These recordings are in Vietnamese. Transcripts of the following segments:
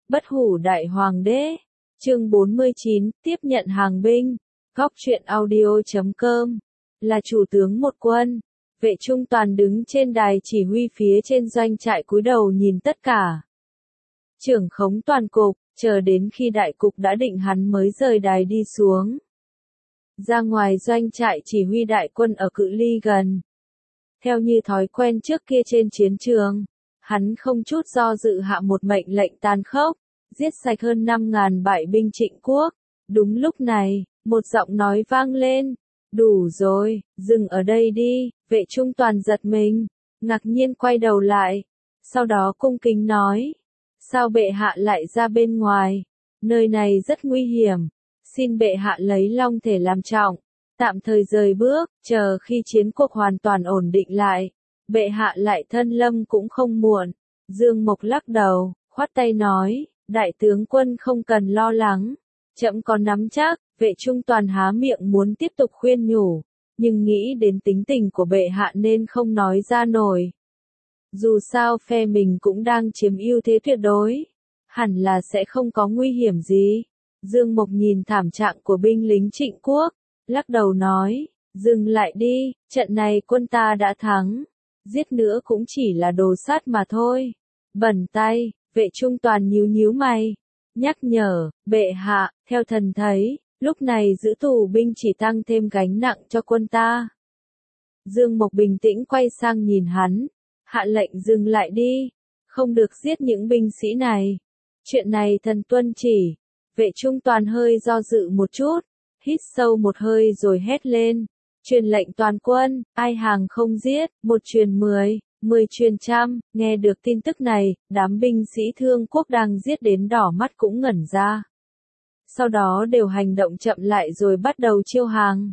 Bất hủ đại hoàng đế. Chương 49, tiếp nhận hàng binh. Góc truyện audio.com. Là chủ tướng một quân. Vệ Trung Toàn đứng trên đài chỉ huy phía trên doanh trại cúi đầu nhìn tất cả. Trưởng khống toàn cục, chờ đến khi đại cục đã định hắn mới rời đài đi xuống. Ra ngoài doanh trại chỉ huy đại quân ở cự ly gần. Theo như thói quen trước kia trên chiến trường, hắn không chút do dự hạ một mệnh lệnh tàn khốc, giết sạch hơn 5.000 bại binh Trịnh quốc. Đúng lúc này, một giọng nói vang lên, đủ rồi, dừng ở đây đi. Vệ Trung Toàn giật mình, ngạc nhiên quay đầu lại, sau đó cung kính nói, sao bệ hạ lại ra bên ngoài, nơi này rất nguy hiểm, xin bệ hạ lấy long thể làm trọng, tạm thời rời bước, chờ khi chiến cuộc hoàn toàn ổn định lại, bệ hạ lại thân lâm cũng không muộn. Dương Mộc lắc đầu, khoát tay nói, đại tướng quân không cần lo lắng, trẫm có nắm chắc. Vệ Trung Toàn há miệng muốn tiếp tục khuyên nhủ, nhưng nghĩ đến tính tình của bệ hạ nên không nói ra nổi. Dù sao phe mình cũng đang chiếm ưu thế tuyệt đối, hẳn là sẽ không có nguy hiểm gì. Dương Mộc nhìn thảm trạng của binh lính Trịnh quốc, lắc đầu nói, dừng lại đi, trận này quân ta đã thắng, giết nữa cũng chỉ là đồ sát mà thôi. Bẩn tay. Vệ Trung Toàn nhíu nhíu mày, nhắc nhở, bệ hạ, theo thần thấy, lúc này giữ tù binh chỉ tăng thêm gánh nặng cho quân ta. Dương Mộc bình tĩnh quay sang nhìn hắn, hạ lệnh dừng lại đi, không được giết những binh sĩ này. Chuyện này thần tuân chỉ. Vệ Trung Toàn hơi do dự một chút, hít sâu một hơi rồi hét lên, truyền lệnh toàn quân, ai hàng không giết, một truyền 10, 10 truyền trăm. Nghe được tin tức này, đám binh sĩ Thương quốc đang giết đến đỏ mắt cũng ngẩn ra. Sau đó đều hành động chậm lại rồi bắt đầu chiêu hàng.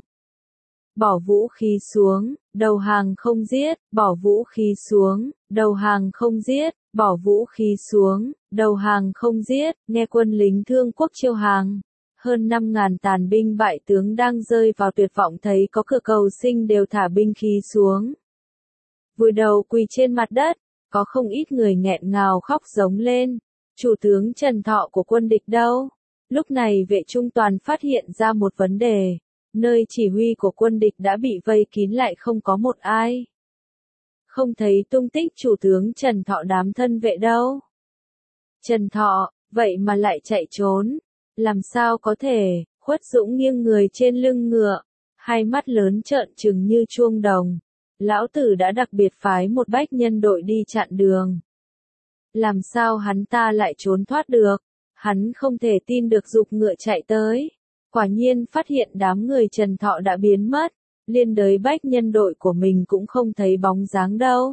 Bỏ vũ khí xuống, đầu hàng không giết, bỏ vũ khí xuống, đầu hàng không giết, bỏ vũ khí xuống, đầu hàng không giết. Nghe quân lính Thương quốc chiêu hàng, hơn 5.000 tàn binh bại tướng đang rơi vào tuyệt vọng thấy có cửa cầu sinh đều thả binh khí xuống. Vùi đầu quỳ trên mặt đất, có không ít người nghẹn ngào khóc giống lên, chủ tướng Trần Thọ của quân địch đâu? Lúc này Vệ Trung Toàn phát hiện ra một vấn đề, nơi chỉ huy của quân địch đã bị vây kín lại không có một ai. Không thấy tung tích chủ tướng Trần Thọ đám thân vệ đâu. Trần Thọ, vậy mà lại chạy trốn, làm sao có thể? Khuất Dũng nghiêng người trên lưng ngựa, hai mắt lớn trợn trừng như chuông đồng. Lão tử đã đặc biệt phái một bách nhân đội đi chặn đường. Làm sao hắn ta lại trốn thoát được? Hắn không thể tin được giục ngựa chạy tới. Quả nhiên phát hiện đám người Trần Thọ đã biến mất, liên đới bách nhân đội của mình cũng không thấy bóng dáng đâu.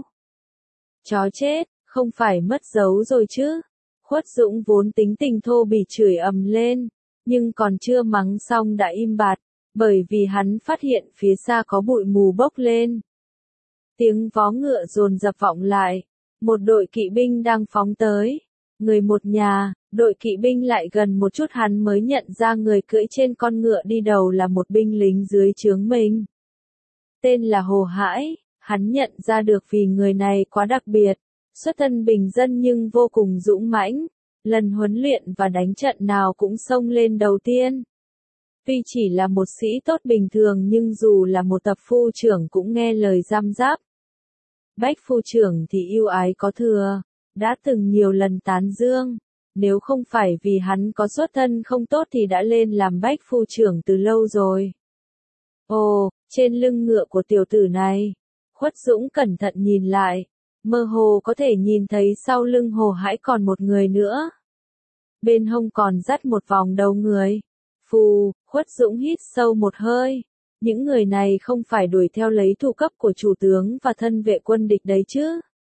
Chó chết, không phải mất dấu rồi chứ? Khuất Dũng vốn tính tình thô bỉ chửi ầm lên, nhưng còn chưa mắng xong đã im bặt, bởi vì hắn phát hiện phía xa có bụi mù bốc lên. Tiếng vó ngựa dồn dập vọng lại, một đội kỵ binh đang phóng tới, người một nhà. Đội kỵ binh lại gần một chút hắn mới nhận ra người cưỡi trên con ngựa đi đầu là một binh lính dưới trướng mình. Tên là Hồ Hãi, hắn nhận ra được vì người này quá đặc biệt, xuất thân bình dân nhưng vô cùng dũng mãnh, lần huấn luyện và đánh trận nào cũng xông lên đầu tiên. Tuy chỉ là một sĩ tốt bình thường nhưng dù là một tập phu trưởng cũng nghe lời giam giáp. Bách phu trưởng thì yêu ái có thừa, đã từng nhiều lần tán dương. Nếu không phải vì hắn có xuất thân không tốt thì đã lên làm bách phu trưởng từ lâu rồi. Ồ, trên lưng ngựa của tiểu tử này, Khuất Dũng cẩn thận nhìn lại, mơ hồ có thể nhìn thấy sau lưng Hồ Hãi còn một người nữa. Bên hông còn dắt một vòng đầu người. Phù, Khuất Dũng hít sâu một hơi. Những người này không phải đuổi theo lấy thủ cấp của chủ tướng và thân vệ quân địch đấy chứ?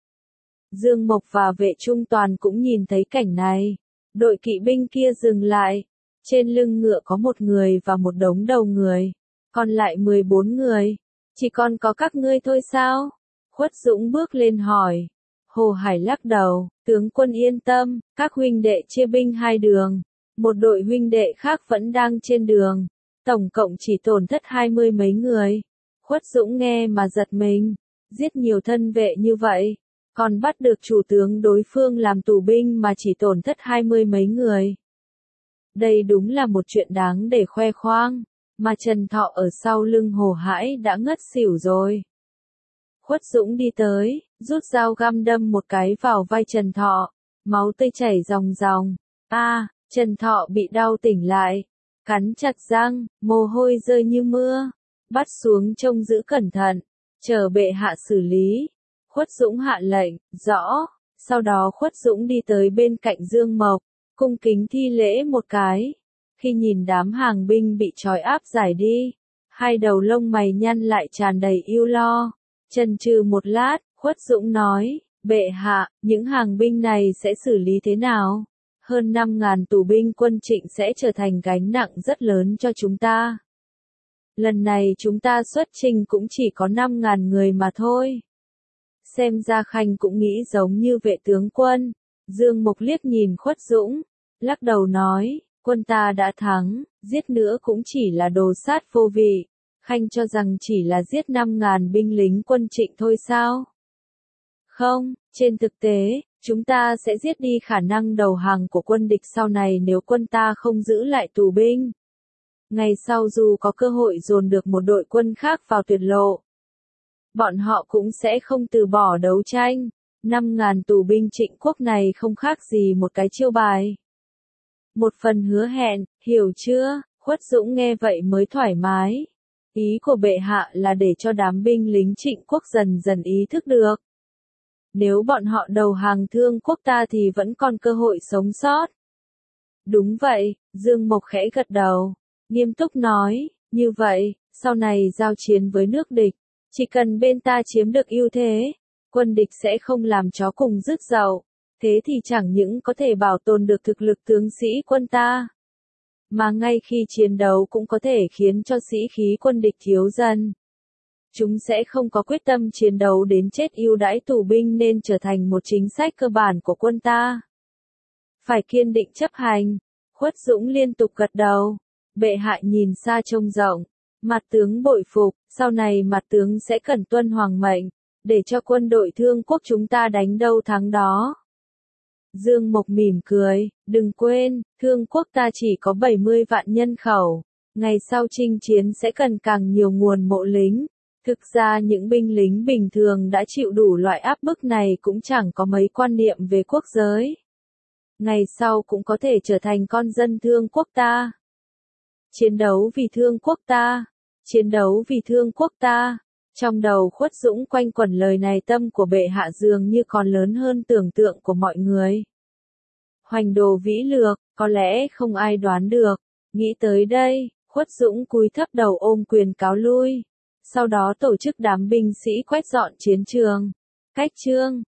Dương Mộc và Vệ Trung Toàn cũng nhìn thấy cảnh này. Đội kỵ binh kia dừng lại. Trên lưng ngựa có một người và một đống đầu người. Còn lại 14 người. Chỉ còn có các ngươi thôi sao? Khuất Dũng bước lên hỏi. Hồ Hải lắc đầu. Tướng quân yên tâm, các huynh đệ chia binh hai đường. Một đội huynh đệ khác vẫn đang trên đường. Tổng cộng chỉ tổn thất 20 mấy người. Khuất Dũng nghe mà giật mình. Giết nhiều thân vệ như vậy. còn bắt được chủ tướng đối phương làm tù binh mà chỉ tổn thất 20 mấy người. Đây đúng là một chuyện đáng để khoe khoang, mà Trần Thọ ở sau lưng Hồ Hãi đã ngất xỉu rồi. Khuất Dũng đi tới, rút dao găm đâm một cái vào vai Trần Thọ, máu tươi chảy ròng ròng. Trần Thọ bị đau tỉnh lại, cắn chặt răng, mồ hôi rơi như mưa, bắt xuống trông giữ cẩn thận, chờ bệ hạ xử lý. Khuất Dũng hạ lệnh, rõ, sau đó Khuất Dũng đi tới bên cạnh Dương Mộc, cung kính thi lễ một cái. Khi nhìn đám hàng binh bị trói áp giải đi, hai đầu lông mày nhăn lại tràn đầy ưu lo. Chần chừ một lát, Khuất Dũng nói, bệ hạ, những hàng binh này sẽ xử lý thế nào? Hơn 5.000 tù binh quân Trịnh sẽ trở thành gánh nặng rất lớn cho chúng ta. Lần này chúng ta xuất chinh cũng chỉ có 5.000 người mà thôi. Xem ra Khanh cũng nghĩ giống như vệ tướng quân. Dương Mục liếc nhìn Khuất Dũng, lắc đầu nói, quân ta đã thắng, giết nữa cũng chỉ là đồ sát vô vị. Khanh cho rằng chỉ là giết 5.000 binh lính quân Trịnh thôi sao? Không, trên thực tế, chúng ta sẽ giết đi khả năng đầu hàng của quân địch sau này nếu quân ta không giữ lại tù binh. Ngày sau dù có cơ hội dồn được một đội quân khác vào tuyệt lộ, bọn họ cũng sẽ không từ bỏ đấu tranh. 5.000 tù binh Trịnh quốc này không khác gì một cái chiêu bài. Một phần hứa hẹn, hiểu chưa? Khuất Dũng nghe vậy mới thoải mái. Ý của bệ hạ là để cho đám binh lính Trịnh quốc dần dần ý thức được. Nếu bọn họ đầu hàng Thương quốc ta thì vẫn còn cơ hội sống sót. Đúng vậy, Dương Mộc khẽ gật đầu, nghiêm túc nói, như vậy, sau này giao chiến với nước địch, chỉ cần bên ta chiếm được ưu thế, quân địch sẽ không làm chó cùng rứt dậu, thế thì chẳng những có thể bảo tồn được thực lực tướng sĩ quân ta, mà ngay khi chiến đấu cũng có thể khiến cho sĩ khí quân địch thiếu dần. Chúng sẽ không có quyết tâm chiến đấu đến chết ưu đãi tù binh nên trở thành một chính sách cơ bản của quân ta. Phải kiên định chấp hành. Khuất Dũng liên tục gật đầu. Bệ hạ nhìn xa trông rộng. Mặt tướng bội phục, sau này mặt tướng sẽ cần tuân hoàng mệnh, để cho quân đội Thương quốc chúng ta đánh đâu thắng đó. Dương Mộc mỉm cười, đừng quên, Thương quốc ta chỉ có 70 vạn nhân khẩu. Ngày sau chinh chiến sẽ cần càng nhiều nguồn mộ lính. Thực ra những binh lính bình thường đã chịu đủ loại áp bức này cũng chẳng có mấy quan niệm về quốc giới. Ngày sau cũng có thể trở thành con dân Thương quốc ta. Chiến đấu vì Thương quốc ta. Chiến đấu vì Thương quốc ta. Trong đầu Khuất Dũng quanh quẩn lời này, tâm của bệ hạ dường như còn lớn hơn tưởng tượng của mọi người. Hoành đồ vĩ lược, có lẽ không ai đoán được. Nghĩ tới đây, Khuất Dũng cúi thấp đầu ôm quyền cáo lui. Sau đó tổ chức đám binh sĩ quét dọn chiến trường. Cách chương